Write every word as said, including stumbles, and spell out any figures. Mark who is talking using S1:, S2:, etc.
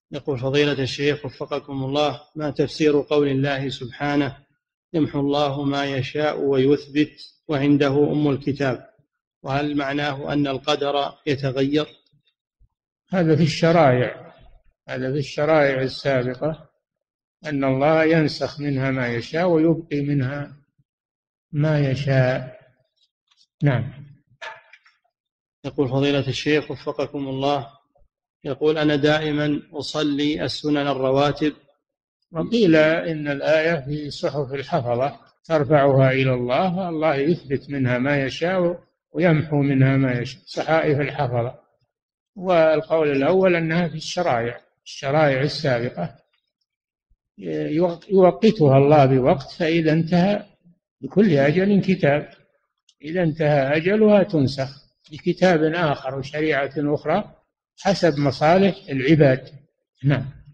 S1: يقول فضيلة الشيخ وفقكم الله: ما تفسير قول الله سبحانه: يمحو الله ما يشاء ويثبت وعنده أم الكتاب؟ وهل معناه أن القدر يتغير؟
S2: هذا في الشرائع هذا في الشرائع السابقة، أن الله ينسخ منها ما يشاء ويبقي منها ما يشاء. نعم.
S1: يقول فضيلة الشيخ وفقكم الله: يقول أنا دائما أصلي السنن الرواتب.
S2: وقيل إن الآية في صحف الحفظة ترفعها إلى الله، الله يثبت منها ما يشاء ويمحو منها ما يشاء، صحائف الحفظة. والقول الأول أنها في الشرائع الشرائع السابقة يوقتها الله بوقت، فإذا انتهى لكل أجل كتاب، إذا انتهى أجلها تنسخ بكتاب آخر وشريعة أخرى حسب مصالح العباد. نعم.